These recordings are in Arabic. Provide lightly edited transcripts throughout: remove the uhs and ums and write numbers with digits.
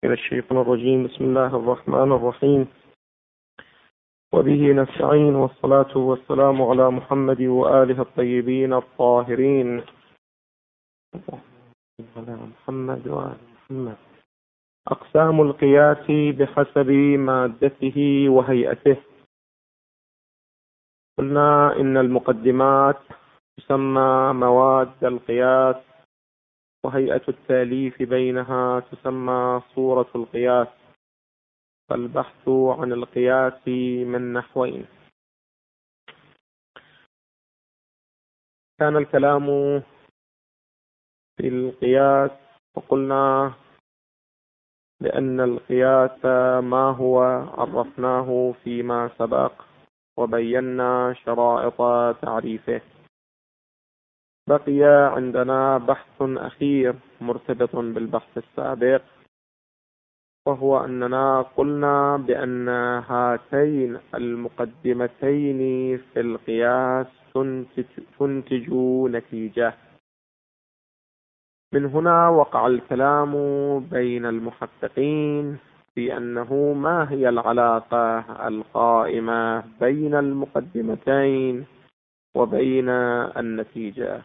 من الشيطان الرجيم. بسم الله الرحمن الرحيم، وبه نستعين، والصلاة والسلام على محمد وآله الطيبين الطاهرين. أقسام القياس بحسب مادته وهيئته. قلنا إن المقدمات تسمى مواد القياس، وهيئة التأليف بينها تسمى صورة القياس. فالبحث عن القياس من نحوين. كان الكلام في القياس، وقلنا بأن القياس ما هو عرفناه فيما سبق، وبينا شرائط تعريفه. بقي عندنا بحث أخير مرتبط بالبحث السابق، وهو أننا قلنا بأن هاتين المقدمتين في القياس تنتج نتيجة. من هنا وقع الكلام بين المحققين في أنه ما هي العلاقة القائمة بين المقدمتين وبين النتيجة.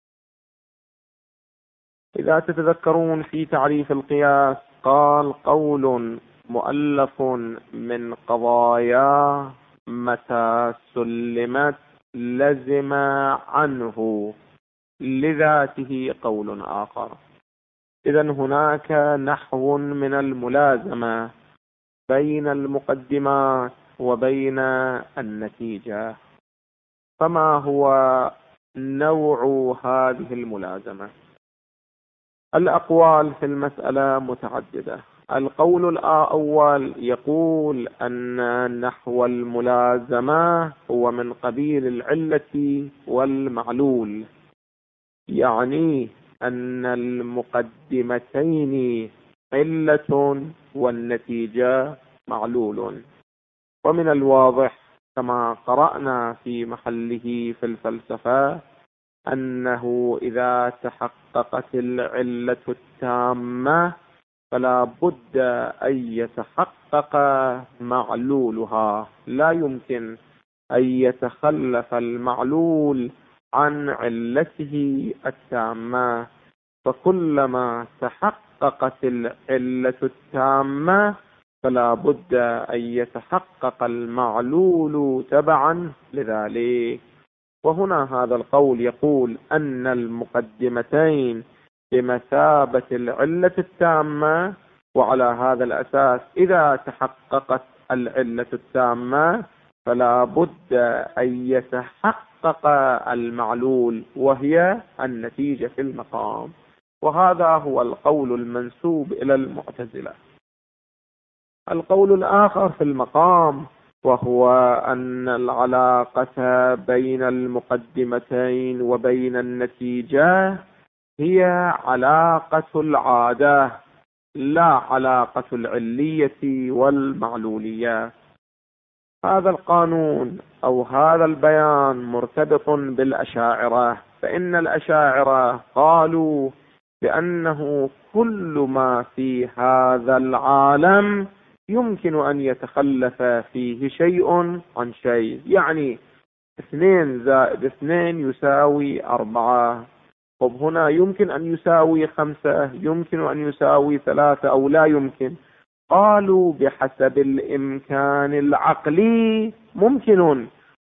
إذا تتذكرون في تعريف القياس قال: قول مؤلف من قضايا متى سلمت لزم عنه لذاته قول آخر. إذن هناك نحو من الملازمة بين المقدمات وبين النتيجة. فما هو نوع هذه الملازمة؟ الأقوال في المسألة متعددة. القول الأول يقول أن نحو الملازمة هو من قبيل العلة والمعلول، يعني أن المقدمتين علة والنتيجة معلول. ومن الواضح كما قرأنا في محله في الفلسفة أنه إذا تحققت العلة التامة فلا بد أن يتحقق معلولها، لا يمكن أن يتخلف المعلول عن علته التامة. فكلما تحققت العلة التامة فلا بد أن يتحقق المعلول تبعا لذلك. وهنا هذا القول يقول أن المقدمتين بمثابة العلة التامة، وعلى هذا الأساس إذا تحققت العلة التامة فلا بد أن يتحقق المعلول وهي النتيجة في المقام. وهذا هو القول المنسوب إلى المعتزلة. القول الآخر في المقام وهو أن العلاقة بين المقدمتين وبين النتيجة هي علاقة العادة، لا علاقة العلية والمعلولية. هذا القانون أو هذا البيان مرتبط بالأشاعرة، فإن الأشاعرة قالوا بأنه كل ما في هذا العالم يمكن أن يتخلف فيه شيء عن شيء. يعني 2 زائد 2 يساوي 4. طب هنا يمكن أن يساوي 5، يمكن أن يساوي 3 أو لا يمكن. قالوا بحسب الإمكان العقلي ممكن،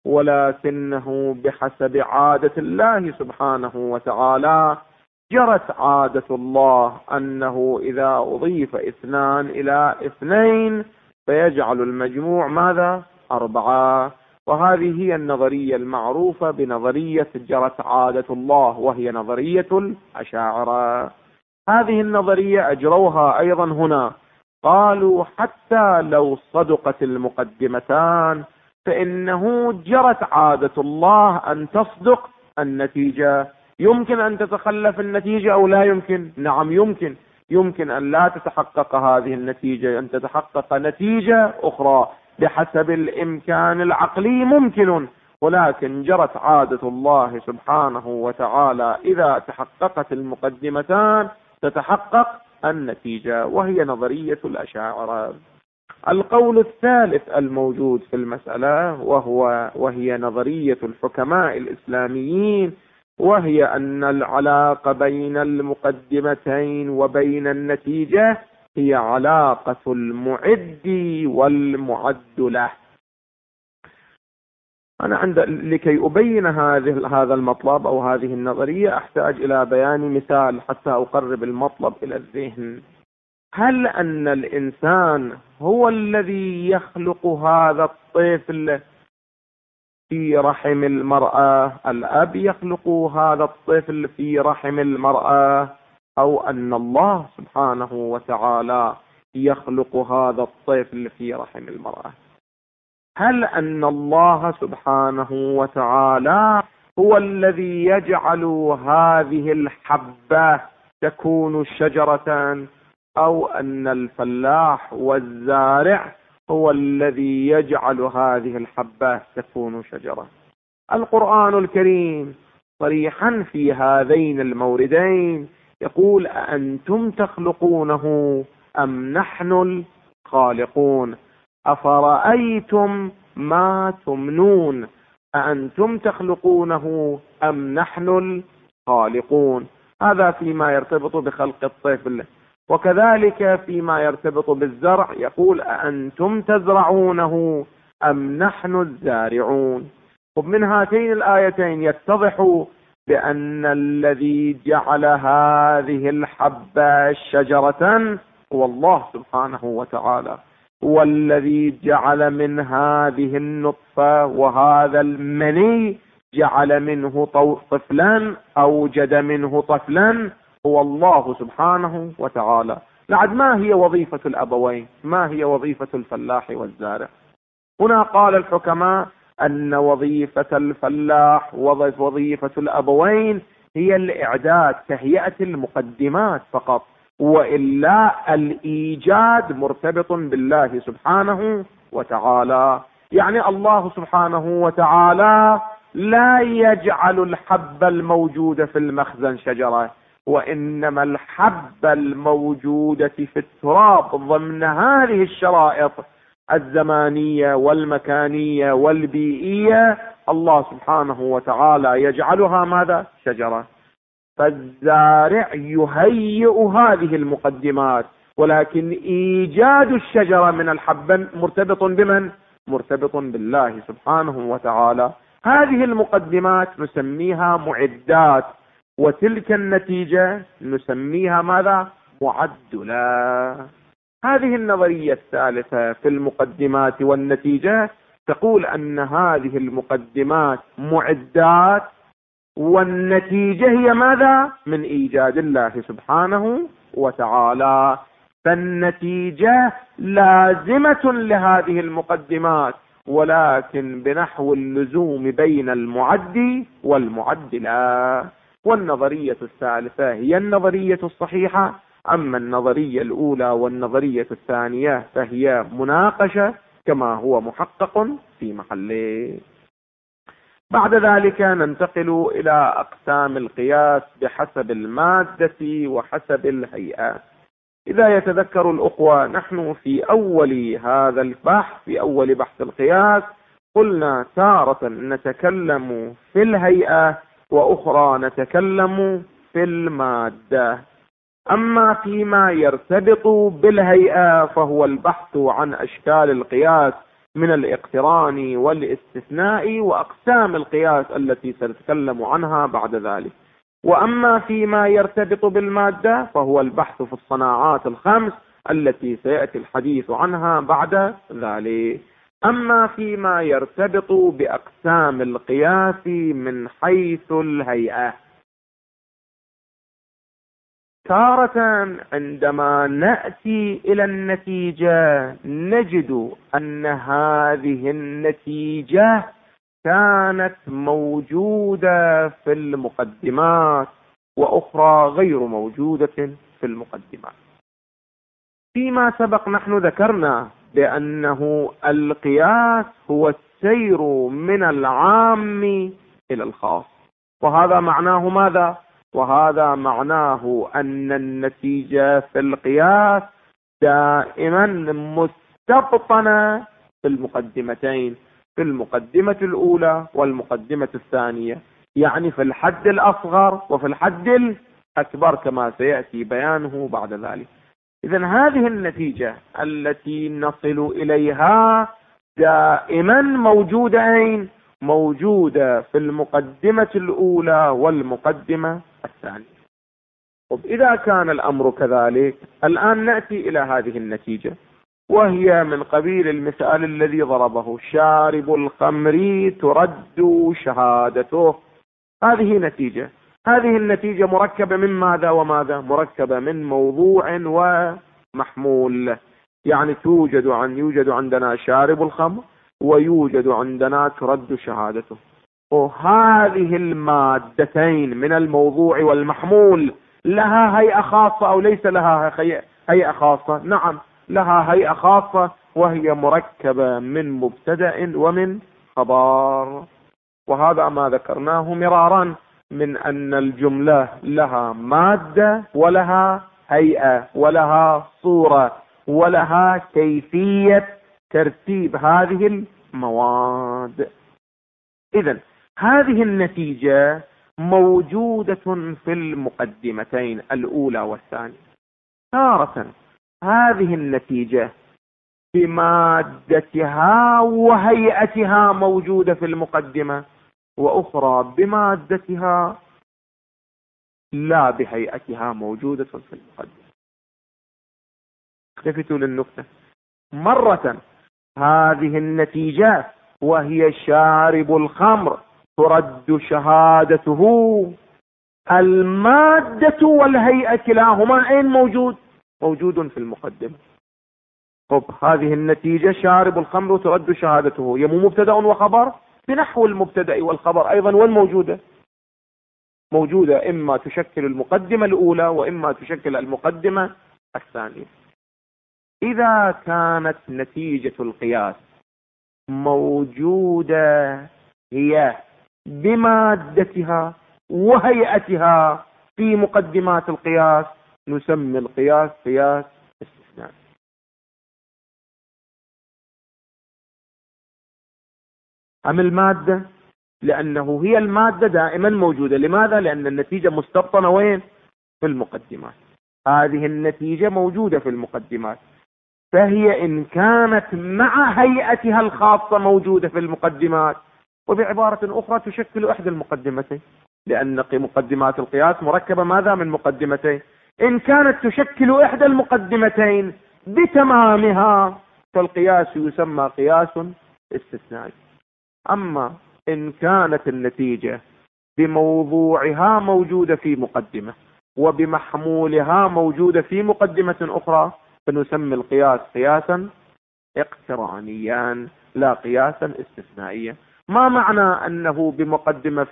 ولكنه بحسب عادة الله سبحانه وتعالى. جرت عادة الله أنه إذا أضيف 2 إلى 2 فيجعل المجموع ماذا؟ 4. وهذه هي النظرية المعروفة بنظرية جرت عادة الله، وهي نظرية الأشاعرة. هذه النظرية أجروها أيضا هنا. قالوا حتى لو صدقت المقدمتان فإنه جرت عادة الله أن تصدق النتيجة. يمكن أن تتخلف النتيجة أو لا يمكن؟ نعم يمكن. يمكن أن لا تتحقق هذه النتيجة، أن تتحقق نتيجة أخرى بحسب الإمكان العقلي ممكن، ولكن جرت عادة الله سبحانه وتعالى إذا تحققت المقدمتان تتحقق النتيجة، وهي نظرية الأشاعرة. القول الثالث الموجود في المسألة وهي نظرية الحكماء الإسلاميين، وهي أن العلاقة بين المقدمتين وبين النتيجة هي علاقة المعد والمعد له. أنا لكي أبين هذا المطلب أو هذه النظرية أحتاج إلى بيان مثال حتى أقرب المطلب إلى الذهن. هل أن الإنسان هو الذي يخلق هذا الطفل في رحم المرأة؟ الأب يخلق هذا الطفل في رحم المرأة، أو أن الله سبحانه وتعالى يخلق هذا الطفل في رحم المرأة؟ هل أن الله سبحانه وتعالى هو الذي يجعل هذه الحبة تكون شجرة، أو أن الفلاح والزارع هو الذي يجعل هذه الحبة تكون شجرة؟ القرآن الكريم صريحا في هذين الموردين يقول: أأنتم تخلقونه أم نحن الخالقون؟ أفرأيتم ما تمنون؟ أأنتم تخلقونه أم نحن الخالقون؟ هذا فيما يرتبط بخلق الطفل. وكذلك فيما يرتبط بالزرع يقول: أأنتم تزرعونه أم نحن الزارعون؟ ومن هاتين الآيتين يتضح بأن الذي جعل هذه الحبة شجرة هو الله سبحانه وتعالى، هو الذي جعل من هذه النطفة وهذا المني جعل منه طفلا، أوجد منه طفلا، هو الله سبحانه وتعالى. لعد ما هي وظيفة الأبوين؟ ما هي وظيفة الفلاح والزارع؟ هنا قال الحكماء أن وظيفة الفلاح وظيفة الأبوين هي الإعداد، تهيئة المقدمات فقط، وإلا الإيجاد مرتبط بالله سبحانه وتعالى. يعني الله سبحانه وتعالى لا يجعل الحبة الموجودة في المخزن شجرة، وإنما الحبة الموجودة في التراب ضمن هذه الشرائط الزمانية والمكانية والبيئية الله سبحانه وتعالى يجعلها ماذا؟ شجرة. فالزارع يهيئ هذه المقدمات، ولكن إيجاد الشجرة من الحبة مرتبط بمن؟ مرتبط بالله سبحانه وتعالى. هذه المقدمات نسميها معدات، وتلك النتيجة نسميها ماذا؟ معدلة. هذه النظرية الثالثة في المقدمات والنتيجة تقول أن هذه المقدمات معدات، والنتيجة هي ماذا؟ من إيجاد الله سبحانه وتعالى. فالنتيجة لازمة لهذه المقدمات، ولكن بنحو اللزوم بين المعد والمعدلة. والنظرية الثالثة هي النظرية الصحيحة. أما النظرية الأولى والنظرية الثانية فهي مناقشة كما هو محقق في محله. بعد ذلك ننتقل إلى أقسام القياس بحسب المادة وحسب الهيئة. إذا يتذكر الأخوة، نحن في أول هذا البحث، في أول بحث القياس، قلنا تارة نتكلم في الهيئة وأخرى نتكلم في المادة. أما فيما يرتبط بالهيئة فهو البحث عن أشكال القياس من الاقتران والاستثناء وأقسام القياس التي سنتكلم عنها بعد ذلك. وأما فيما يرتبط بالمادة فهو البحث في الصناعات الخمس التي سيأتي الحديث عنها بعد ذلك. أما فيما يرتبط بأقسام القياس من حيث الهيئة، تارة عندما نأتي إلى النتيجة نجد أن هذه النتيجة كانت موجودة في المقدمات، وأخرى غير موجودة في المقدمات. فيما سبق نحن ذكرنا بأنه القياس هو السير من العام إلى الخاص، وهذا معناه ماذا؟ وهذا معناه أن النتيجة في القياس دائما مستبطنة في المقدمتين، في المقدمة الأولى والمقدمة الثانية، يعني في الحد الأصغر وفي الحد الأكبر كما سيأتي بيانه بعد ذلك. إذن هذه النتيجة التي نصل إليها دائما موجودة أين؟ موجودة في المقدمة الأولى والمقدمة الثانية. إذا كان الأمر كذلك، الآن نأتي إلى هذه النتيجة، وهي من قبيل المثال الذي ضربه: شارب الخمر ترد شهادته. هذه نتيجة، هذه النتيجة مركبة من ماذا وماذا؟ مركبة من موضوع ومحمول، يعني يوجد عندنا شارب الخمر، ويوجد عندنا ترد شهادته. وهذه المادتين من الموضوع والمحمول لها هيئة خاصة أو ليس لها هيئة خاصة؟ نعم، لها هيئة خاصة، وهي مركبة من مبتدأ ومن خبر. وهذا ما ذكرناه مرارا من أن الجملة لها مادة ولها هيئة ولها صورة ولها كيفية ترتيب هذه المواد. إذن هذه النتيجة موجودة في المقدمتين الأولى والثانية. تارة هذه النتيجة بمادتها وهيئتها موجودة في المقدمة، وأخرى بمادتها لا بهيئتها موجودة في المقدمة. التفتوا للنقطة. مرة هذه النتيجة وهي شارب الخمر ترد شهادته، المادة والهيئة كلاهما أين موجود؟ موجود في المقدمة. هذه النتيجة شارب الخمر ترد شهادته، هي مبتدأ وخبر بنحو المبتدأ والخبر أيضا، والموجودة موجودة إما تشكل المقدمة الأولى وإما تشكل المقدمة الثانية. إذا كانت نتيجة القياس موجودة هي بمادتها وهيئتها في مقدمات القياس، نسمي القياس قياس استثنائي. أم المادة؟ لأنه هي المادة دائما موجودة. لماذا؟ لأن النتيجة مستبطنة وين؟ في المقدمات. هذه النتيجة موجودة في المقدمات، فهي إن كانت مع هيئتها الخاصة موجودة في المقدمات، وبعبارة أخرى تشكل إحدى المقدمتين، لأن مقدمات القياس مركبة ماذا؟ من مقدمتين. إن كانت تشكل إحدى المقدمتين بتمامها فالقياس يسمى قياس استثنائي. أما إن كانت النتيجة بموضوعها موجودة في مقدمة وبمحمولها موجودة في مقدمة أخرى، فنسمي القياس قياسا اقترانيا لا قياسا استثنائيا. ما معنى أنه بمقدمة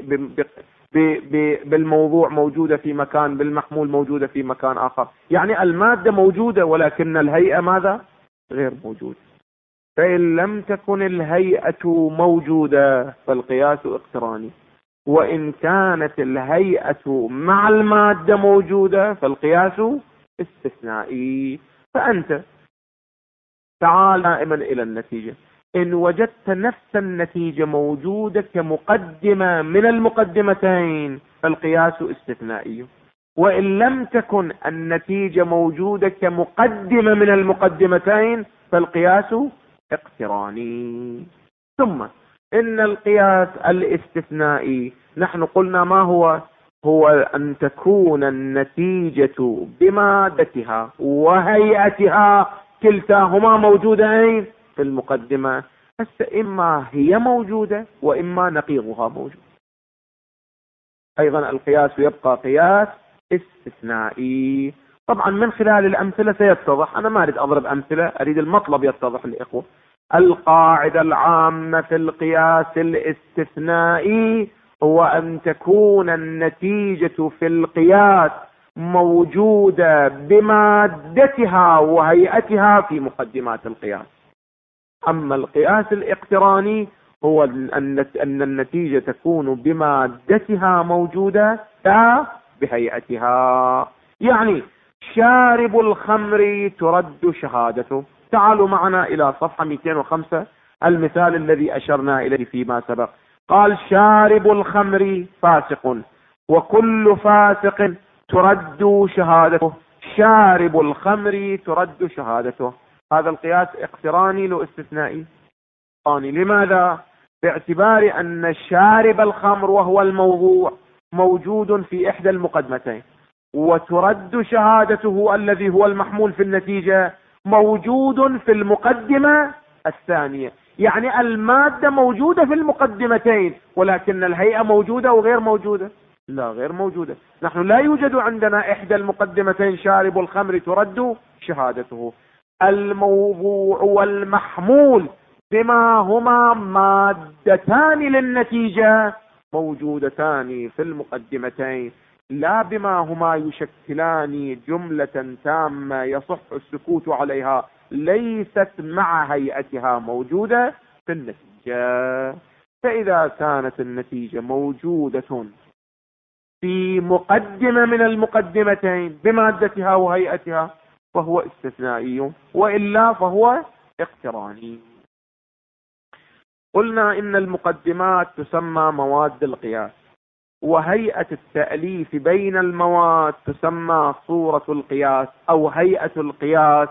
بالموضوع موجودة في مكان، بالمحمول موجودة في مكان آخر؟ يعني المادة موجودة ولكن الهيئة ماذا؟ غير موجودة. فإن لم تكن الهيئة موجودة فالقياس اقتراني، وإن كانت الهيئة مع المادة موجودة فالقياس استثنائي. فأنت تعال دائما إلى النتيجة، إن وجدت نفس النتيجة موجودة كمقدمة من المقدمتين فالقياس استثنائي، وإن لم تكن النتيجة موجودة كمقدمة من المقدمتين فالقياس اقتراني. ثم إن القياس الاستثنائي نحن قلنا ما هو أن تكون النتيجة بمادتها وهيئتها كلتاهما موجودين في المقدمة، إما هي موجودة وإما نقيضها موجود. أيضا القياس يبقى قياس استثنائي. طبعا من خلال الأمثلة سيتضح، أنا ما أريد أضرب أمثلة، أريد المطلب يتضح للإخوة. القاعدة العامة في القياس الاستثنائي هو أن تكون النتيجة في القياس موجودة بمادتها وهيئتها في مقدمات القياس. أما القياس الاقتراني هو أن النتيجة تكون بمادتها موجودة لا بهيئتها. يعني شارب الخمر ترد شهادته. تعالوا معنا إلى صفحة 205 المثال الذي أشرنا إليه فيما سبق. قال شارب الخمر فاسق، وكل فاسق ترد شهادته. شارب الخمر ترد شهادته. هذا القياس اقتراني لو استثنائي؟ لماذا؟ باعتبار أن شارب الخمر وهو الموضوع موجود في إحدى المقدمتين، وترد شهادته الذي هو المحمول في النتيجة موجود في المقدمة الثانية. يعني المادة موجودة في المقدمتين، ولكن الهيئة موجودة أو غير موجودة؟ لا، غير موجودة. نحن لا يوجد عندنا إحدى المقدمتين شارب الخمر ترد شهادته. الموضوع والمحمول بما هما مادتان للنتيجة موجودتان في المقدمتين، لا بما هما يشكلان جملة تامة يصح السكوت عليها ليست مع هيئتها موجودة في النتيجة. فإذا كانت النتيجة موجودة في مقدمة من المقدمتين بمادتها وهيئتها فهو استثنائي، وإلا فهو اقتراني. قلنا إن المقدمات تسمى مواد القياس، وهيئة التأليف بين المواد تسمى صورة القياس أو هيئة القياس.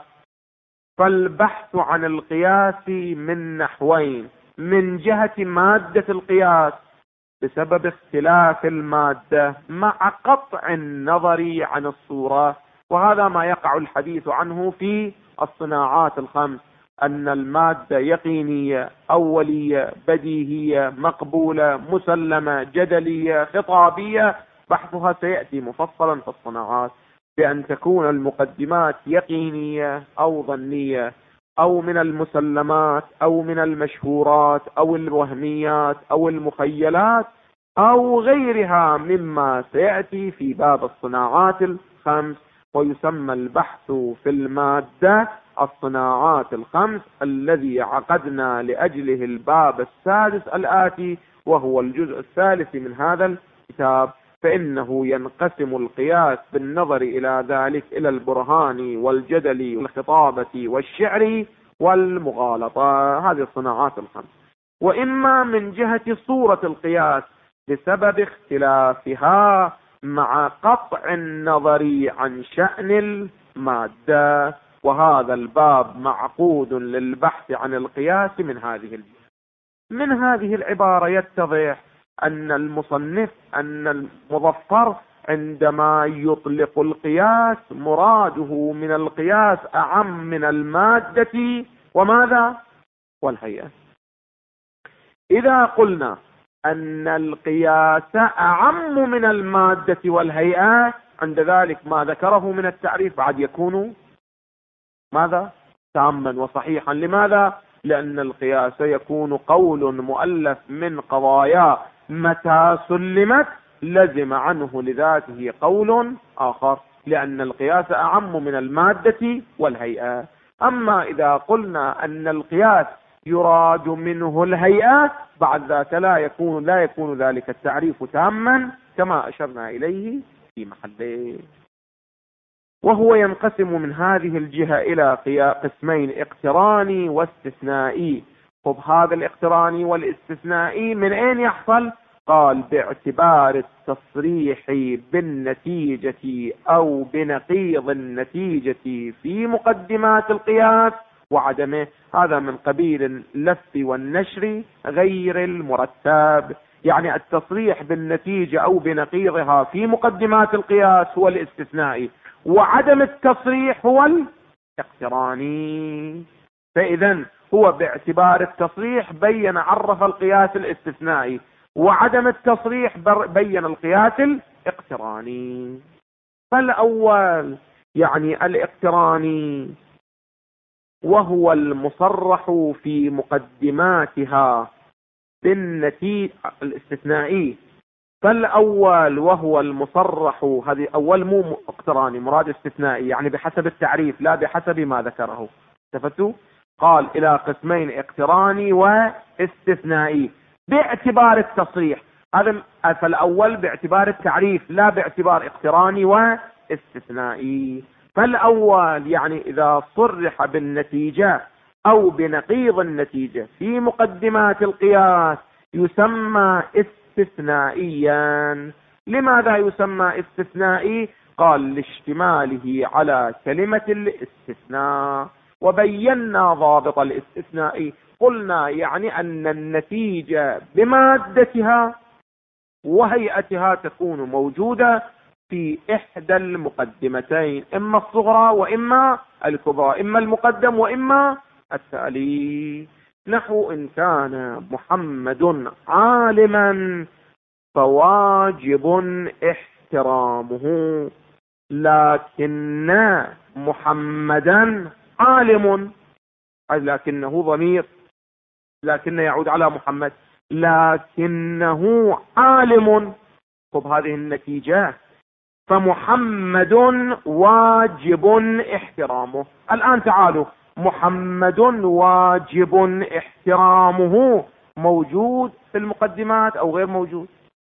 فالبحث عن القياس من نحوين: من جهة مادة القياس بسبب اختلاف المادة مع قطع النظر عن الصورة، وهذا ما يقع الحديث عنه في الصناعات الخمس، أن المادة يقينية، أولية، بديهية، مقبولة، مسلمة، جدلية، خطابية. بحثها سيأتي مفصلا في الصناعات، بأن تكون المقدمات يقينية أو ظنية، أو من المسلمات أو من المشهورات أو الوهميات أو المخيلات أو غيرها مما سيأتي في باب الصناعات الخمس. ويسمى البحث في المادة الصناعات الخمس الذي عقدنا لأجله الباب السادس الآتي، وهو الجزء الثالث من هذا الكتاب. فإنه ينقسم القياس بالنظر إلى ذلك إلى البرهان والجدل والخطابة والشعر والمغالطة، هذه الصناعات الخمس. وإما من جهة صورة القياس بسبب اختلافها مع قطع النظر عن شأن المادة. وهذا الباب معقود للبحث عن القياس من هذه الجهة. من هذه العبارة يتضح أن المصنف، أن المظفر عندما يطلق القياس مراده من القياس أعم من المادة وماذا؟ والهيئة. إذا قلنا أن القياس أعم من المادة والهيئة، عند ذلك ما ذكره من التعريف بعد يكون ماذا؟ تاما وصحيحا. لماذا؟ لأن القياس يكون قول مؤلف من قضايا متى سلمت لزم عنه لذاته قول آخر، لأن القياس أعم من المادة والهيئة. أما إذا قلنا أن القياس يراد منه الهيئة، بعد ذاك لا يكون ذلك التعريف تاما كما أشرنا إليه في محله. وهو ينقسم من هذه الجهة إلى قسمين: اقتراني واستثنائي. طب هذا الاقتراني والاستثنائي من أين يحصل؟ قال باعتبار التصريح بالنتيجة أو بنقيض النتيجة في مقدمات القياس وعدمه. هذا من قبيل اللف والنشر غير المرتب. يعني التصريح بالنتيجة أو بنقيضها في مقدمات القياس هو الاستثنائي، وعدم التصريح هو الاقتراني. فإذا هو باعتبار التصريح بين عرف القياس الاستثنائي، وعدم التصريح بين القياس الاقتراني. فالأول يعني الاقتراني وهو المصرح في مقدماتها بالنتيجة الاستثنائي. فالأول وهو المصرح، هذه أول مو اقتراني، مراد استثنائي، يعني بحسب التعريف لا بحسب ما ذكره. استفدتوا؟ قال إلى قسمين: اقتراني واستثنائي باعتبار التصريح. هذا فالأول باعتبار التعريف لا باعتبار اقتراني واستثنائي. فالأول يعني إذا صرح بالنتيجة أو بنقيض النتيجة في مقدمات القياس يسمى استثنائيا. لماذا يسمى استثنائي؟ قال: لاشتماله على كلمة الاستثناء. وبينا ضابط الاستثناء، قلنا يعني أن النتيجة بمادتها وهيئتها تكون موجودة في إحدى المقدمتين، إما الصغرى وإما الكبرى، إما المقدم وإما التالي. نحو: إن كان محمد عالما فواجب احترامه، لكن محمدا عالم. لكنه ضمير، لكن يعود على محمد، لكنه عالم. طب هذه النتيجة، فمحمد واجب احترامه. الآن تعالوا، محمد واجب احترامه موجود في المقدمات أو غير موجود؟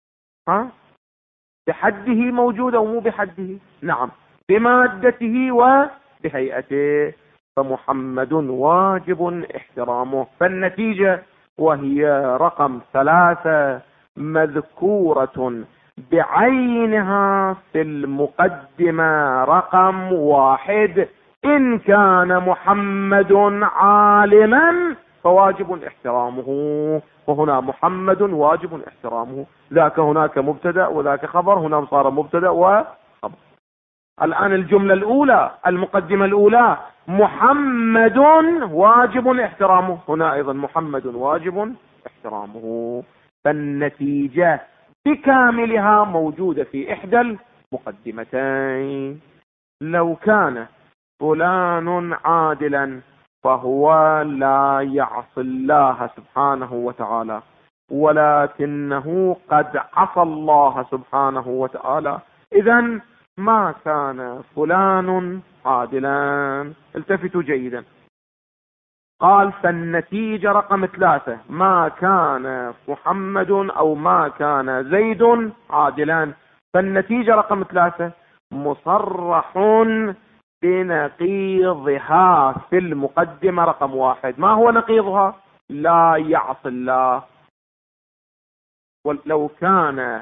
بحده موجود أو مو بحده؟ نعم، بمادته وبهيئته. فمحمد واجب احترامه. فالنتيجة وهي رقم 3 مذكورة بعينها في المقدمة رقم 1: إن كان محمد عالما فواجب احترامه. وهنا محمد واجب احترامه، ذاك هناك مبتدأ وذاك خبر، هنا صار مبتدأ وخبر. الآن الجملة الأولى، المقدمة الأولى: محمد واجب احترامه، هنا أيضا محمد واجب احترامه. فالنتيجة بكاملها موجودة في إحدى المقدمتين. لو كان فلان عادلا فهو لا يعصي الله سبحانه وتعالى، ولكنه قد عصى الله سبحانه وتعالى، إذن ما كان فلان عادلا. التفتوا جيدا. قال: فالنتيجة رقم 3: ما كان محمد أو ما كان زيد عادلا. فالنتيجة رقم 3 مصرح بنقيضها في المقدمة رقم 1. ما هو نقيضها؟ لا يعصي الله. ولو كان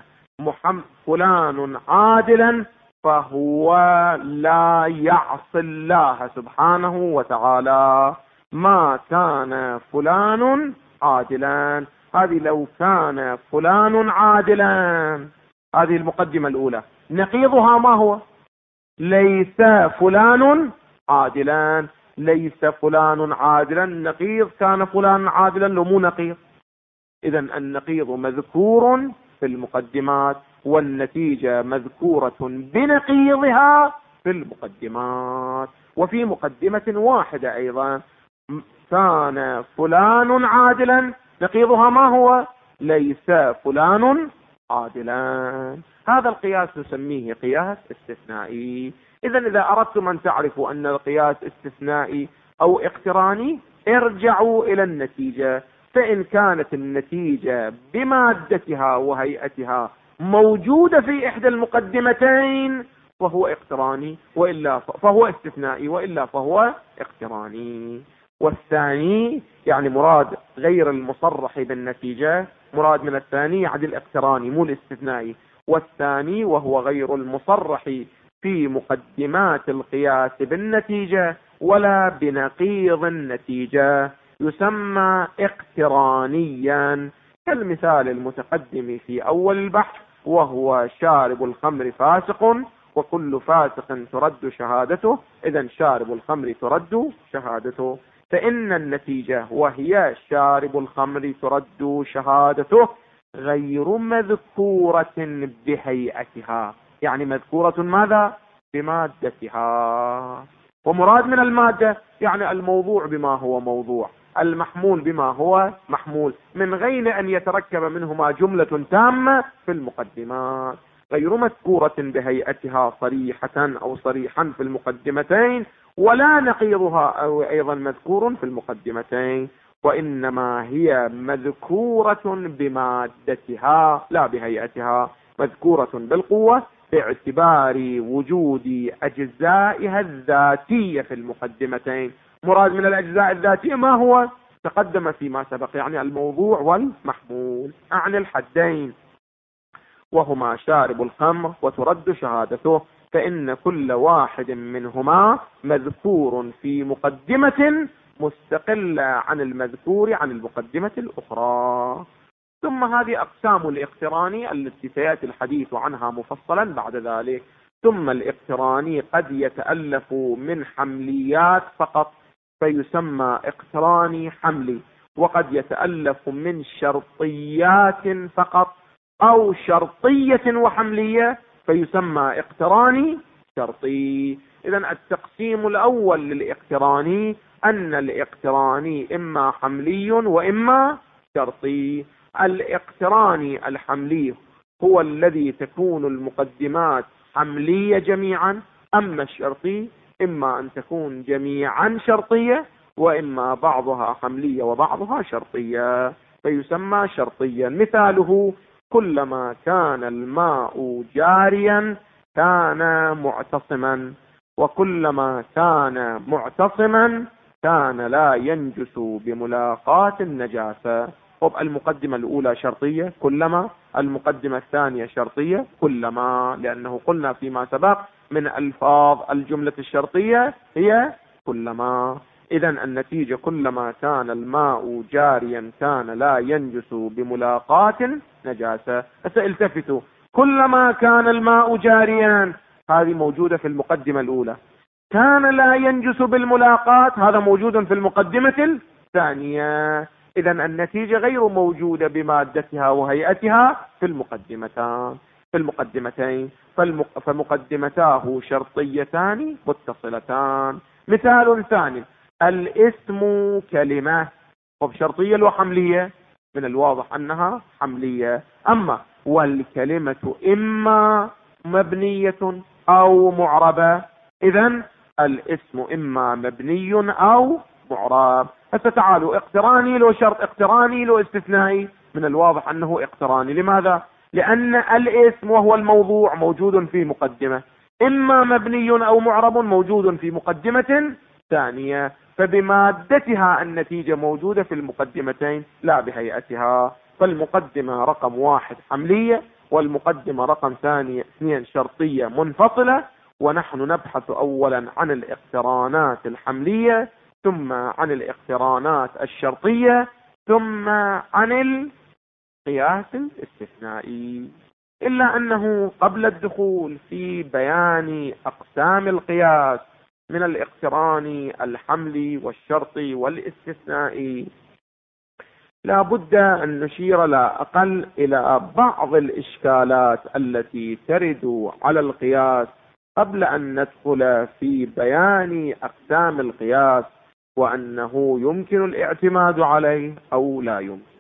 فلان عادلا فهو لا يعصي الله سبحانه وتعالى. ما كان فلان عادلا، هذه لو كان فلان عادلا، هذه المقدمة الأولى. نقيضها ما هو؟ ليس فلان عادلا. ليس فلان عادلا نقيض كان فلان عادلا، لو مو نقيض. إذن النقيض مذكور في المقدمات، والنتيجة مذكورة بنقيضها في المقدمات. وفي مقدمة واحدة أيضا: كان فلان عادلا، نقيضها ما هو؟ ليس فلان عادلا. هذا القياس نسميه قياس استثنائي. إذن إذا أردتم أن تعرفوا أن القياس استثنائي أو اقتراني، ارجعوا إلى النتيجة. فإن كانت النتيجة بمادتها وهيئتها موجودة في إحدى المقدمتين فهو اقتراني، وإلا فهو استثنائي، وإلا فهو اقتراني. والثاني يعني مراد غير المصرح بالنتيجة، مراد من الثاني يعني الاقتراني مو الاستثنائي. والثاني وهو غير المصرح في مقدمات القياس بالنتيجة ولا بنقيض النتيجة يسمى اقترانيا، كالمثال المتقدم في أول البحث: وهو شارب الخمر فاسق، وكل فاسق ترد شهادته. إذن شارب الخمر ترد شهادته. فإن النتيجة وهي شارب الخمر ترد شهادته غير مذكورة بهيئتها، يعني مذكورة ماذا؟ بمادتها. ومراد من المادة يعني الموضوع بما هو موضوع، المحمول بما هو محمول، من غير أن يتركب منهما جملة تامة في المقدمات. غير مذكورة بهيئتها صريحة أو صريحا في المقدمتين، ولا نقيضها أو أيضا مذكور في المقدمتين، وإنما هي مذكورة بمادتها لا بهيئتها، مذكورة بالقوة باعتبار وجود أجزائها الذاتية في المقدمتين. مراد من الأجزاء الذاتية ما هو؟ تقدم فيما سبق، يعني الموضوع والمحمول، أعني الحدين، وهما شارب الخمر وترد شهادته، فإن كل واحد منهما مذكور في مقدمة مستقلة عن المذكور عن المقدمة الأخرى. ثم هذه أقسام الاقتراني التي سيأتي الحديث عنها مفصلا بعد ذلك. ثم الاقتراني قد يتألف من حمليات فقط فيسمى اقتراني حملي، وقد يتألف من شرطيات فقط أو شرطية وحملية فيسمى اقتراني شرطي. إذن التقسيم الأول للاقتراني أن الاقتراني إما حملي وإما شرطي. الاقتراني الحملي هو الذي تكون المقدمات حملية جميعا، أما الشرطي إما أن تكون جميعا شرطية وإما بعضها حملية وبعضها شرطية فيسمى شرطيا. مثاله: كلما كان الماء جاريا كان معتصما، وكلما كان معتصما كان لا ينجس بملاقاة النجاسة. المقدمة الأولى شرطية كلما، المقدمة الثانية شرطية كلما، لأنه قلنا فيما سبق من ألفاظ الجملة الشرطية هي كلما. إذن النتيجة: كلما كان الماء جاريا كان لا ينجس بملاقاة نجاسة. التفتوا، كلما كان الماء جاريا هذه موجودة في المقدمة الأولى، كان لا ينجس بالملاقاة هذا موجود في المقدمة الثانية. إذن النتيجة غير موجودة بمادتها وهيئتها في المقدمتين، فمقدمتاه شرطيتان متصلتان. مثال ثاني: الاسم كلمة، شرطية وحملية، من الواضح أنها حملية. أما والكلمة إما مبنية أو معربة، إذن الاسم إما مبني أو معرب. فتعالوا، اقتراني له شرط، اقتراني له استثنائي، من الواضح أنه اقتراني. لماذا؟ لأن الاسم وهو الموضوع موجود في مقدمة، إما مبني أو معرب موجود في مقدمة ثانية، فبمادتها النتيجة موجودة في المقدمتين لا بهيئتها. فالمقدمة رقم 1 حملية، والمقدمة رقم 2 شرطية منفصلة. ونحن نبحث أولا عن الاقترانات الحملية، ثم عن الاقترانات الشرطية، ثم عن القياس الاستثنائي. إلا أنه قبل الدخول في بيان أقسام القياس من الاقتران الحملي والشرطي والاستثنائي لا بد أن نشير لا أقل إلى بعض الإشكالات التي ترد على القياس قبل أن ندخل في بيان أقسام القياس وأنه يمكن الاعتماد عليه أو لا يمكن.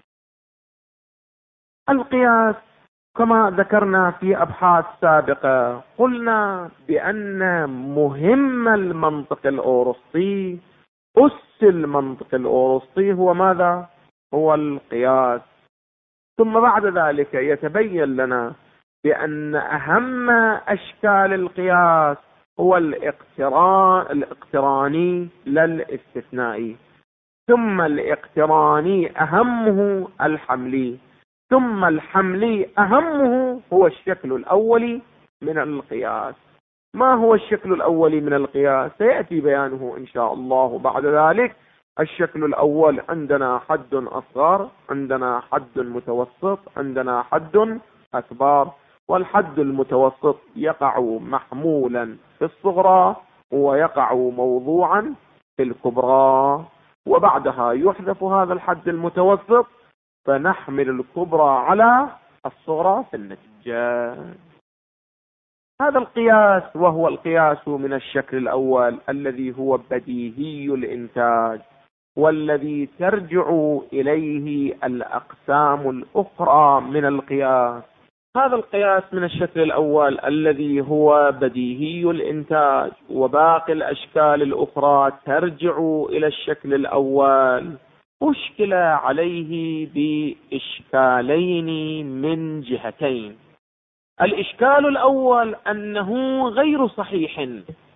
القياس كما ذكرنا في أبحاث سابقة قلنا بأن مهم المنطق الأوروسطي، أس المنطق الأوروسطي هو ماذا؟ هو القياس. ثم بعد ذلك يتبين لنا بأن أهم أشكال القياس هو الاقتراني لا الاستثنائي، ثم الاقتراني أهمه الحملي، ثم الحملي أهمه هو الشكل الأولي من القياس. ما هو الشكل الأولي من القياس؟ سيأتي بيانه إن شاء الله بعد ذلك. الشكل الأول: عندنا حد أصغر، عندنا حد متوسط، عندنا حد أكبر. والحد المتوسط يقع محمولا في الصغرى ويقع موضوعا في الكبرى، وبعدها يحذف هذا الحد المتوسط فنحمل الكبرى على الصغرى في النتيجة. هذا القياس وهو القياس من الشكل الأول الذي هو بديهي الإنتاج، والذي ترجع إليه الأقسام الأخرى من القياس. هذا القياس من الشكل الأول الذي هو بديهي الإنتاج، وباقي الأشكال الأخرى ترجع إلى الشكل الأول. أشكل عليه بإشكالين من جهتين. الإشكال الأول أنه غير صحيح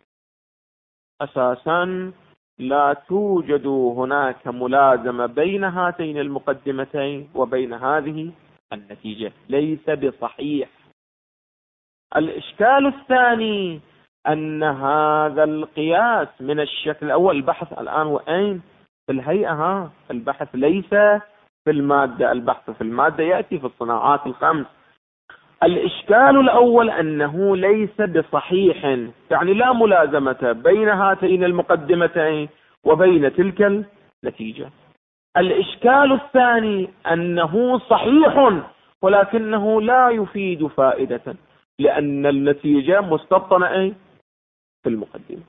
أساسا، لا توجد هناك ملازمة بين هاتين المقدمتين وبين هذه النتيجة، ليس بصحيح. الإشكال الثاني أن هذا القياس من الشكل الأول، البحث الآن وأين؟ في الهيئة، البحث ليس في المادة، البحث في المادة يأتي في الصناعات الخمس. الإشكال الأول أنه ليس بصحيح، يعني لا ملازمة بين هاتين المقدمتين وبين تلك النتيجة. الإشكال الثاني أنه صحيح ولكنه لا يفيد فائدة، لأن النتيجة مستبطنة في المقدمة.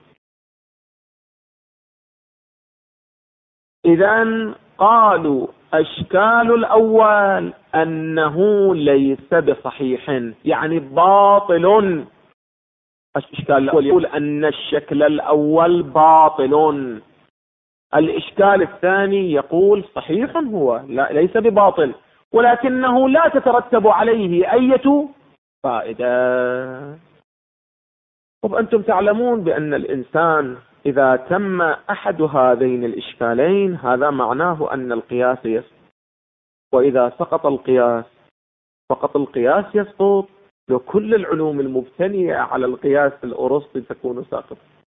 إذن قالوا الإشكال الأول أنه ليس بصحيح، يعني باطل. الإشكال الأول يقول أن الشكل الأول باطل. الإشكال الثاني يقول صحيح هو، لا ليس بباطل، ولكنه لا تترتب عليه أي فائدة. طب أنتم تعلمون بأن الإنسان إذا تم أحد هذين الإشكالين هذا معناه أن القياس يسقط، وإذا سقط القياس فقط القياس يسقط، وكل العلوم المبتنية على القياس الأرسطي تكون ساقطة.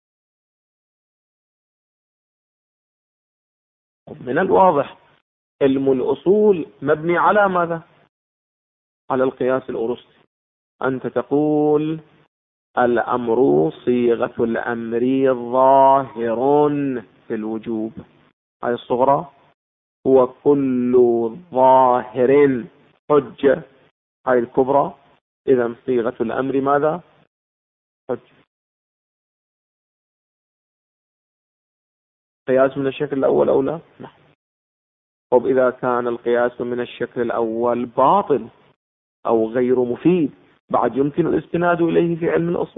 من الواضح علم الأصول مبني على ماذا؟ على القياس الأرسطي. أنت تقول الأمر صيغة الأمر ظاهر في الوجوب، هذه الصغرى، وكل ظاهر حجة، هذه الكبرى. إذا صيغة الأمر ماذا؟ حجة. قياس من الشكل الأول أو لا؟ نعم. طب إذا كان القياس من الشكل الأول باطل أو غير مفيد، بعد يمكن الاستناد إليه في علم الأصول؟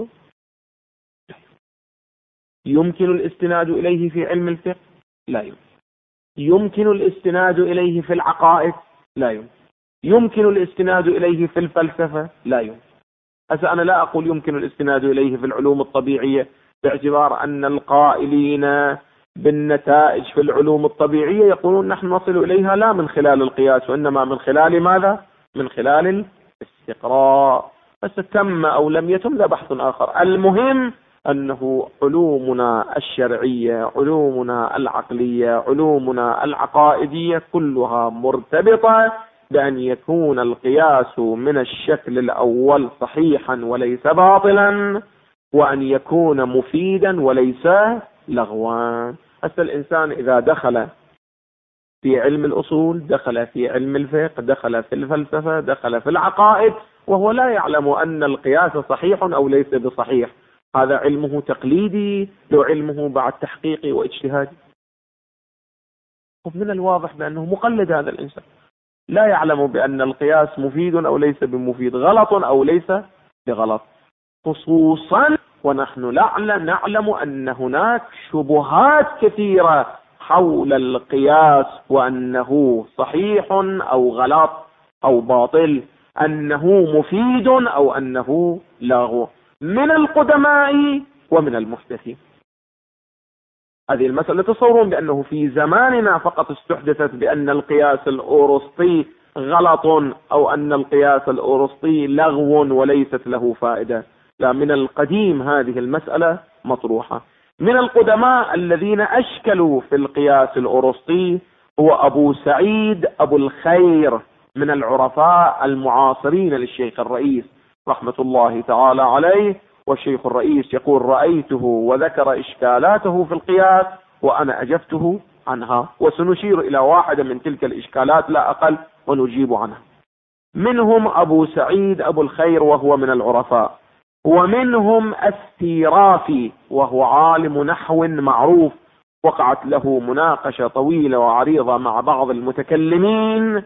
يمكن الاستناد إليه في علم الفقه؟ لا يمكن. يمكن الاستناد إليه في العقائد؟ لا يمكن. يمكن الاستناد إليه في الفلسفة؟ لا يمكن. هسه أنا لا أقول يمكن الاستناد إليه في العلوم الطبيعية، باعتبار أن القائلين بالنتائج في العلوم الطبيعية يقولون نحن نصل إليها لا من خلال القياس، وإنما من خلال ماذا؟ من خلال الاستقراء. بس تم أو لم يتم ذا بحث آخر. المهم أنه علومنا الشرعية، علومنا العقلية، علومنا العقائدية كلها مرتبطة بأن يكون القياس من الشكل الأول صحيحا وليس باطلا، وأن يكون مفيدا وليس لغوا. هسه الإنسان إذا دخل في علم الأصول، دخل في علم الفقه، دخل في الفلسفة، دخل في العقائد، وهو لا يعلم أن القياس صحيح أو ليس بصحيح، هذا علمه تقليدي لو علمه بعد تحقيقي واجتهادي. ومن الواضح بأنه مقلد هذا الإنسان، لا يعلم بأن القياس مفيد أو ليس بمفيد، غلط أو ليس بغلط. خصوصا ونحن نعلم أن هناك شبهات كثيرة حول القياس، وأنه صحيح أو غلط أو باطل، أنه مفيد أو أنه لاغو، من القدماء ومن المحدثين. هذه المسألة تصورون بأنه في زماننا فقط استحدثت بأن القياس الأرسطي غلط أو أن القياس الأرسطي لغو وليست له فائدة. لا، من القديم هذه المسألة مطروحة. من القدماء الذين أشكلوا في القياس الأرسطي هو أبو سعيد أبو الخير، من العرفاء المعاصرين للشيخ الرئيس رحمة الله تعالى عليه. والشيخ الرئيس يقول رأيته وذكر إشكالاته في القياس وأنا أجبته عنها، وسنشير إلى واحدة من تلك الإشكالات لا أقل ونجيب عنها. منهم أبو سعيد أبو الخير وهو من العرفاء، ومنهم السيرافي وهو عالم نحو معروف، وقعت له مناقشة طويلة وعريضة مع بعض المتكلمين،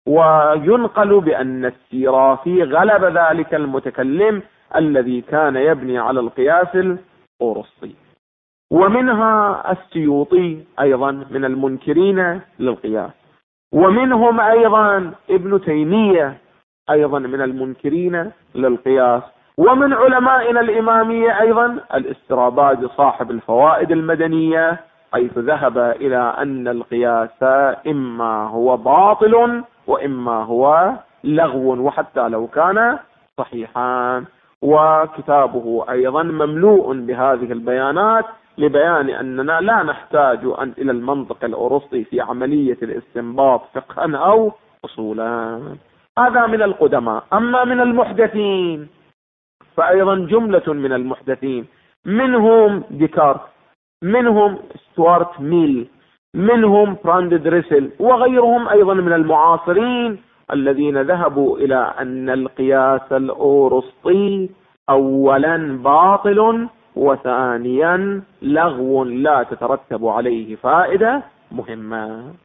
وينقل بأن السيرافي غلب ذلك المتكلم الذي كان يبني على القياس الأورسطي. ومنها السيوطي أيضا من المنكرين للقياس، ومنهم أيضا ابن تيمية أيضا من المنكرين للقياس، ومن علمائنا الإمامية أيضا الاسترابادي صاحب الفوائد المدنية، حيث ذهب إلى أن القياس إما هو باطل وإما هو لغو وحتى لو كان صحيحا. وكتابه أيضا مملوء بهذه البيانات لبيان أننا لا نحتاج إلى المنطق الأورسطي في عملية الاستنباط فقها أو أصولا. هذا من القدماء. أما من المحدثين فأيضا جملة من المحدثين، منهم ديكارت، منهم ستوارت ميل، منهم براند دريسل، وغيرهم أيضا من المعاصرين الذين ذهبوا إلى أن القياس الأورسطي أولا باطل، وثانيا لغو لا تترتب عليه فائدة مهمة.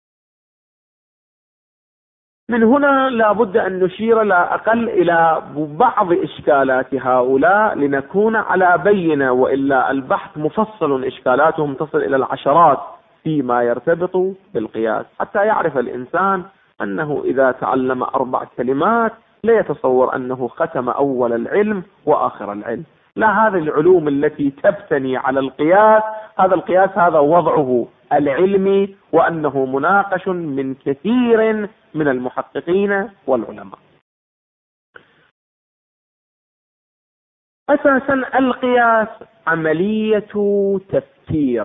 من هنا لا بد أن نشير لا أقل إلى بعض إشكالات هؤلاء لنكون على بينة، وإلا البحث مفصل، إشكالاتهم تصل إلى العشرات فيما يرتبط بالقياس، حتى يعرف الإنسان أنه إذا تعلم 4 كلمات لا يتصور أنه ختم أول العلم وآخر العلم. لا، هذه العلوم التي تبتني على القياس، هذا القياس هذا وضعه العلمي، وأنه مناقش من كثير من المحققين والعلماء. أساسا القياس عملية تفكير،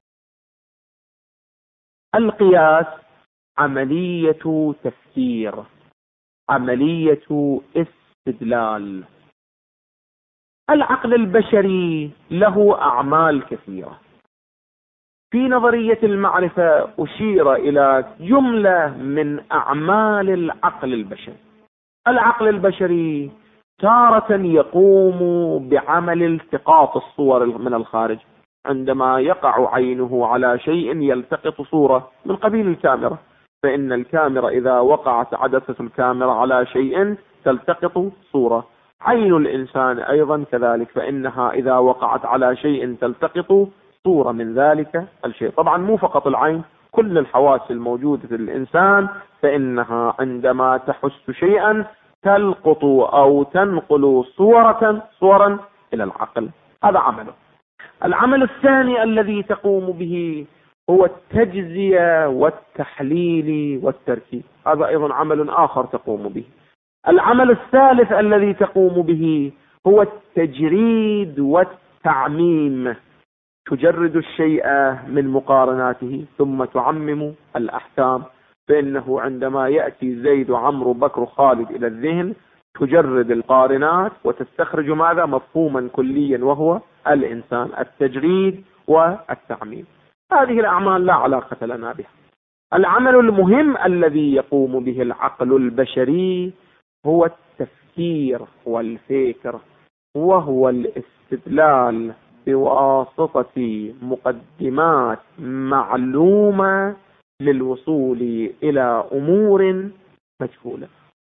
القياس عملية تفكير، عملية استدلال. العقل البشري له أعمال كثيرة. في نظرية المعرفة أشير إلى جملة من أعمال العقل البشري. العقل البشري تارة يقوم بعمل التقاط الصور من الخارج، عندما يقع عينه على شيء يلتقط صورة من قبيل الكاميرا، فإن الكاميرا إذا وقعت عدسة الكاميرا على شيء تلتقط صورة. عين الإنسان أيضا كذلك، فإنها إذا وقعت على شيء تلتقط صورة من ذلك الشيء. طبعا مو فقط العين، كل الحواس الموجودة في الإنسان فإنها عندما تحس شيئا تلقط أو تنقل صورا إلى العقل. هذا عمله. العمل الثاني الذي تقوم به هو التجزية والتحليل والتركيب، هذا أيضا عمل آخر تقوم به. العمل الثالث الذي تقوم به هو التجريد والتعميم، تجرد الشيء من مقارناته ثم تعمم الأحكام، فإنه عندما يأتي زيد وعمرو بكر خالد إلى الذهن تجرد القارنات وتستخرج ماذا؟ مفهوما كليا وهو الإنسان. التجريد والتعميم، هذه الأعمال لا علاقة لنا بها. العمل المهم الذي يقوم به العقل البشري هو التفكير والفكر، وهو الاستدلال بواسطة مقدمات معلومة للوصول إلى أمور مجهولة.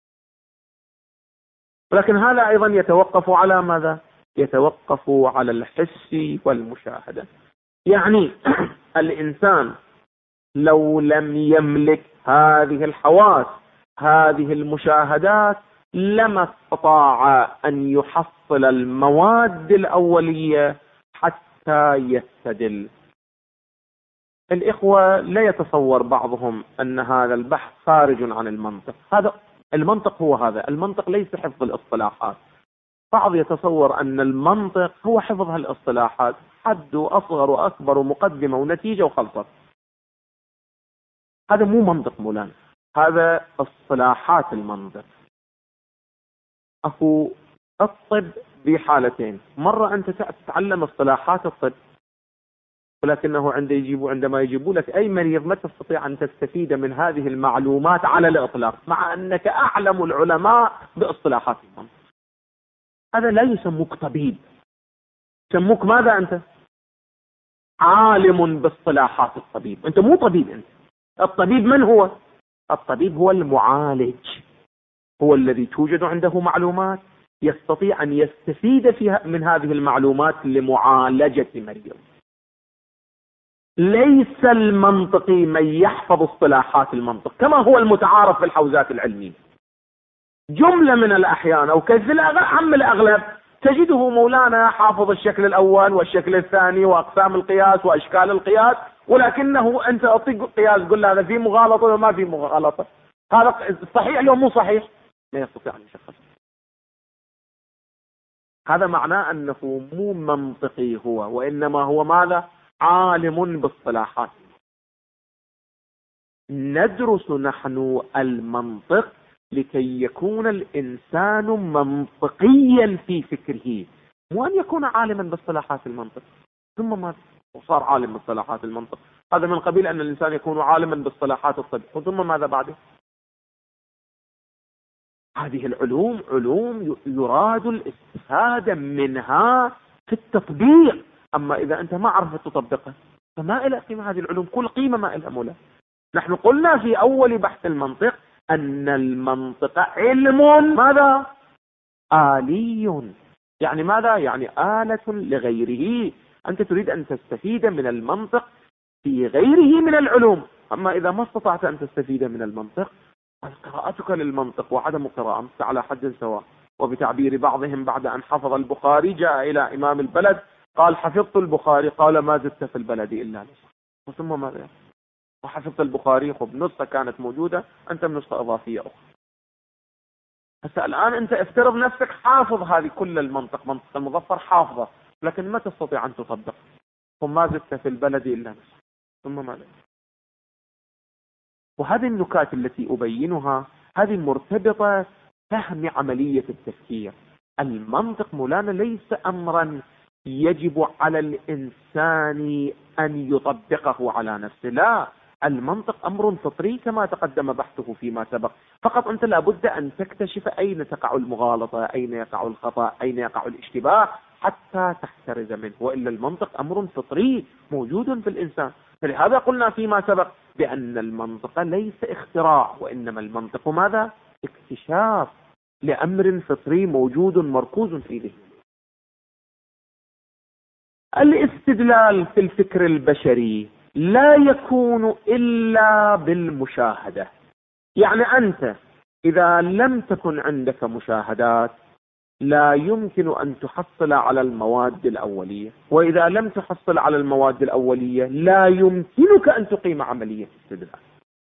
ولكن هذا أيضا يتوقف على ماذا؟ يتوقف على الحس والمشاهدة. يعني الإنسان لو لم يملك هذه الحواس، هذه المشاهدات، لما استطاع أن يحصل المواد الأولية حتى يستدل. الإخوة لا يتصور بعضهم أن هذا البحث خارج عن المنطق. هذا المنطق هو هذا، المنطق ليس حفظ الاصطلاحات. بعض يتصور أن المنطق هو حفظ هالاصطلاحات، حد وأصغر وأكبر ومقدمة ونتيجة وخلصت. هذا مو منطق مولانا، هذا اصطلاحات المنطق. أخو الطب بحالتين، مرة أنت تتعلم اصطلاحات الطب، ولكنه عندما يجيبوا لك أي مريض ما تستطيع أن تستفيد من هذه المعلومات على الإطلاق، مع أنك أعلم العلماء باصطلاحات المنطق. هذا لا يسموك طبيب، يسموك ماذا أنت؟ عالم باصطلاحات الطبيب. أنت مو طبيب. أنت الطبيب من هو؟ الطبيب هو المعالج، هو الذي توجد عنده معلومات يستطيع أن يستفيد فيها من هذه المعلومات لمعالجة مريض. ليس المنطقي من يحفظ اصطلاحات المنطق كما هو المتعارف في الحوزات العلمية. جملة من الأحيان أو كثير عم الأغلب تجده مولانا حافظ الشكل الأول والشكل الثاني وأقسام القياس وأشكال القياس، ولكنه أنت أعطيك قياس قل هذا فيه مغالطة وما فيه مغالطة، هذا صحيح لو مو صحيح لا يستطيع أن يشخص. هذا معناه أنه مو منطقي هو، وإنما هو ماذا؟ عالم باصطلاحات. ندرس نحن المنطق لكي يكون الإنسان منطقيا في فكره، مو أن يكون عالما باصطلاحات المنطق ثم ماذا؟ وصار عالم باصطلاحات المنطق. هذا من قبيل أن الإنسان يكون عالما باصطلاحات الطب، ثم ماذا بعده؟ هذه العلوم علوم يراد الاستفادة منها في التطبيق، أما إذا أنت ما عرفت تطبقها فما إلى قيمة هذه العلوم، كل قيمة ما إلها مولا. نحن قلنا في أول بحث المنطق أن المنطق علم ماذا؟ آلي. يعني ماذا؟ يعني آلة لغيره. أنت تريد أن تستفيد من المنطق في غيره من العلوم، أما إذا ما استطعت أن تستفيد من المنطق قراءتك للمنطق وعدم قراءتك على حد سواء. وبتعبير بعضهم بعد أن حفظ البخاري جاء إلى إمام البلد قال حفظت البخاري، قال ما زدت في البلد إلا نسخة. ثم ماذا؟ وحفظت البخاري، خب نسخة كانت موجودة، أنت من نسخة إضافية أخرى. هسه الآن أنت افترض نفسك حافظ هذه كل المنطق، منطق المظفر حافظه، لكن ما تستطيع أن تطبق. وما زدت في البلد إلا نسخة. ثم ماذا؟ وهذه النكات التي أبينها هذه مرتبطة فهم عملية التفكير. المنطق مولانا ليس أمرا يجب على الإنسان أن يطبقه على نفسه، لا، المنطق أمر فطري كما تقدم بحثه فيما سبق، فقط أنت لابد أن تكتشف أين تقع المغالطة، أين يقع الخطأ، أين يقع الاشتباه حتى تحترز منه، وإلا المنطق أمر فطري موجود في الإنسان. فلهذا قلنا فيما سبق بأن المنطق ليس اختراع، وإنما المنطق ماذا؟ اكتشاف لأمر فطري موجود مركوز في ذهنه. الاستدلال في الفكر البشري لا يكون إلا بالمشاهدة. يعني أنت إذا لم تكن عندك مشاهدات لا يمكن أن تحصل على المواد الأولية، وإذا لم تحصل على المواد الأولية لا يمكنك أن تقيم عملية استدلال.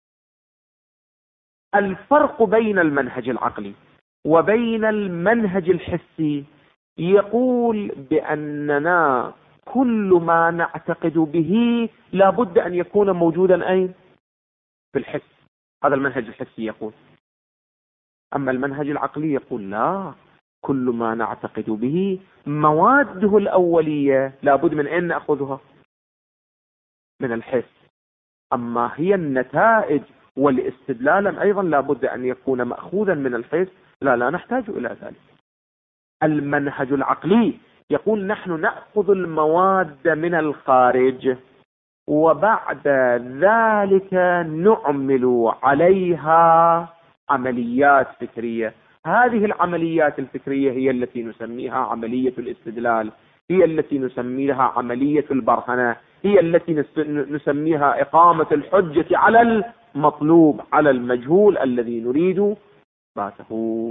الفرق بين المنهج العقلي وبين المنهج الحسي يقول بأننا كل ما نعتقد به لابد أن يكون موجودا أين؟ في الحس. هذا المنهج الحسي يقول. أما المنهج العقلي يقول لا، كل ما نعتقد به مواده الأولية لابد من أين نأخذها؟ من الحس. أما هي النتائج والاستدلال أيضا لابد أن يكون مأخوذا من الحس، لا نحتاج إلى ذلك. المنهج العقلي يقول نحن نأخذ المواد من الخارج وبعد ذلك نعمل عليها عمليات فكرية. هذه العمليات الفكرية هي التي نسميها عملية الاستدلال، هي التي نسميها عملية البرهنة، هي التي نسميها إقامة الحجة على المطلوب، على المجهول الذي نريد إثباته.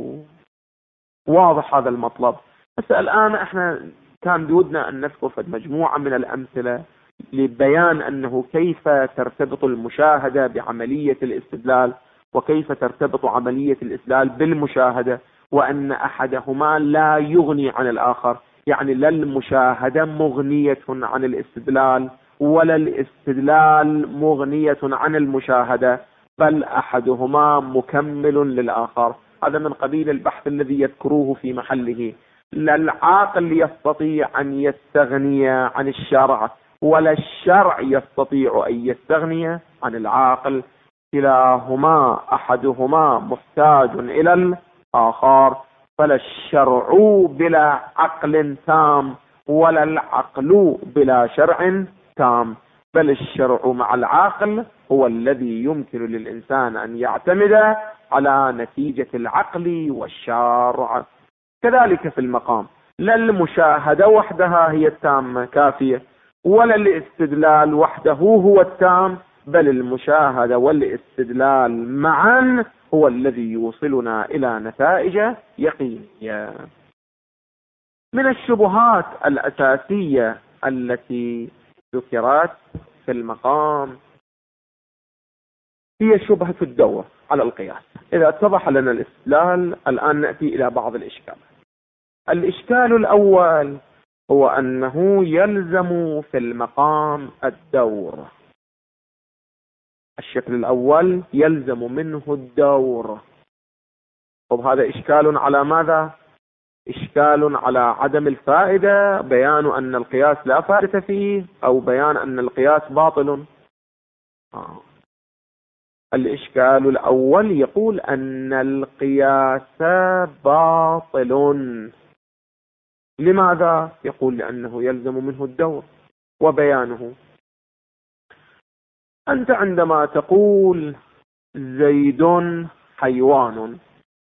واضح هذا المطلب؟ بس الآن احنا كان بودنا أن نذكر مجموعة من الأمثلة لبيان أنه كيف ترتبط المشاهدة بعملية الاستدلال، وكيف ترتبط عملية الاستدلال بالمشاهدة، وأن أحدهما لا يغني عن الآخر. يعني لا المشاهدة مغنية عن الاستدلال ولا الاستدلال مغنية عن المشاهدة، بل أحدهما مكمل للآخر. هذا من قبيل البحث الذي يذكروه في محله. لا العاقل يستطيع أن يستغني عن الشرع، ولا الشرع يستطيع أن يستغني عن العاقل، كلاهما أحدهما محتاج إلى الآخر. فلا الشرع بلا عقل تام ولا العقل بلا شرع تام. بل الشرع مع العقل هو الذي يمكن للإنسان أن يعتمد على نتيجة العقل والشرع. كذلك في المقام، لا المشاهدة وحدها هي التامة كافية، ولا الاستدلال وحده هو التام، بل المشاهدة والاستدلال معا هو الذي يوصلنا إلى نتائج يقينية. من الشبهات الأساسية التي ذكرت في المقام هي شبهة الدور على القياس. إذا اتضح لنا الاستدلال، الآن نأتي إلى بعض الإشكالات. الإشكال الأول هو أنه يلزم في المقام الدور. الشكل الأول يلزم منه الدور. طب هذا إشكال على ماذا؟ إشكال على عدم الفائدة، بيان أن القياس لا فائدة فيه، أو بيان أن القياس باطل. الإشكال الأول يقول أن القياس باطل. لماذا؟ يقول لأنه يلزم منه الدور. وبيانه: أنت عندما تقول زيد حيوان،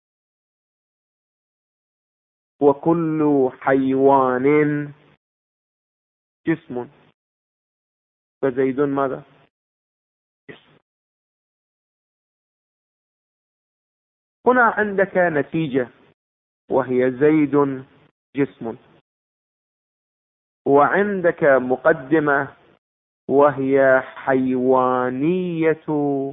وكل حيوان جسم، فزيد ماذا؟ جسم. هنا عندك نتيجة وهي زيد جسم، وعندك مقدمة وهي حيوانية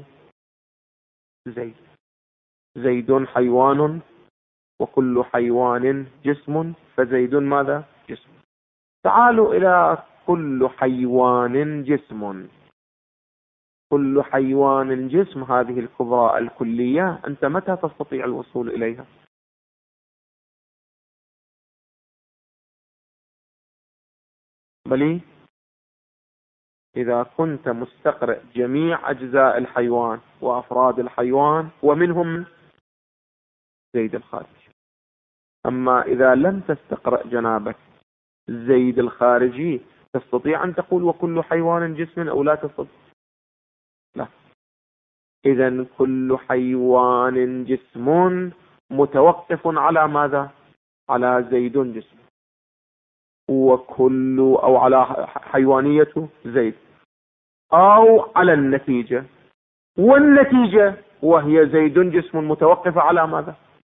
زيد. زيد حيوان وكل حيوان جسم، فزيد ماذا؟ جسم. تعالوا إلى كل حيوان جسم. كل حيوان جسم، هذه الكبرى الكلية، أنت متى تستطيع الوصول إليها؟ بلي إذا كنت مستقرئ جميع أجزاء الحيوان وأفراد الحيوان ومنهم زيد الخارجي. أما إذا لم تستقرأ جنابك زيد الخارجي، تستطيع أن تقول وكل حيوان جسم أو لا تستطيع؟ لا. إذن كل حيوان جسم متوقف على ماذا؟ على زيد جسم، وكل أو على حيوانية زيد، أو على النتيجة. والنتيجة وهي زيد جسم متوقفة على ماذا؟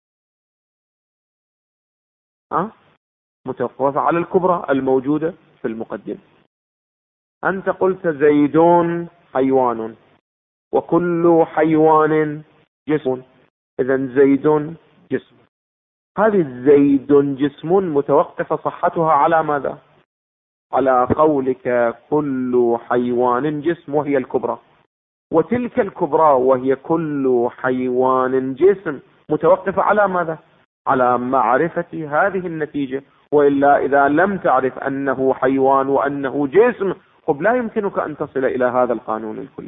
متوقفة على الكبرى الموجودة في المقدمة. أنت قلت زيد حيوان وكل حيوان جسم، إذن زيد جسم. هذه زيد جسم متوقفة صحتها على ماذا؟ على قولك كل حيوان جسم وهي الكبرى، وتلك الكبرى وهي كل حيوان جسم متوقفة على ماذا؟ على معرفة هذه النتيجة. وإلا إذا لم تعرف أنه حيوان وأنه جسم، طب لا يمكنك أن تصل إلى هذا القانون الكلي.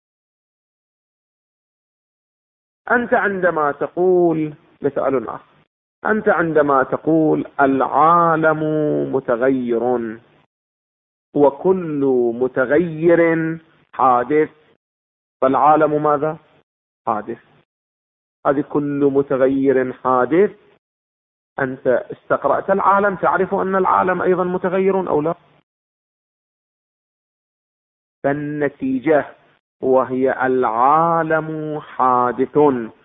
أنت عندما تقول مثال آخر، أنت عندما تقول العالم متغير وكل متغير حادث، فالعالم ماذا؟ حادث. هذه كل متغير حادث، أنت استقرأت العالم، تعرف أن العالم أيضا متغير أو لا؟ فالنتيجة وهي العالم حادث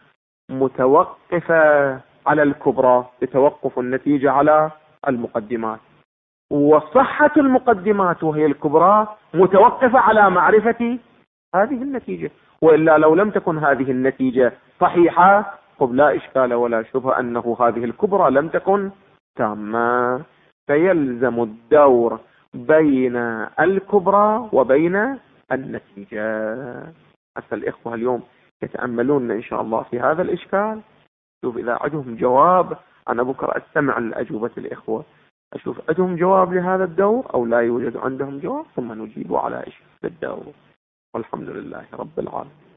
متوقفة على الكبرى بتوقف النتيجة على المقدمات، وصحة المقدمات وهي الكبرى متوقفة على معرفة هذه النتيجة. وإلا لو لم تكن هذه النتيجة صحيحة، طب لا إشكال ولا شبهة أنه هذه الكبرى لم تكن تامة. فيلزم الدور بين الكبرى وبين النتيجة. حتى الإخوة اليوم يتأملون إن شاء الله في هذا الإشكال. شوف إذا عندهم جواب، أنا بكرة أستمع لأجوبة الإخوة، أشوف عندهم جواب لهذا الدور أو لا يوجد عندهم جواب، ثم نجيب على إشكال الدور. والحمد لله رب العالمين.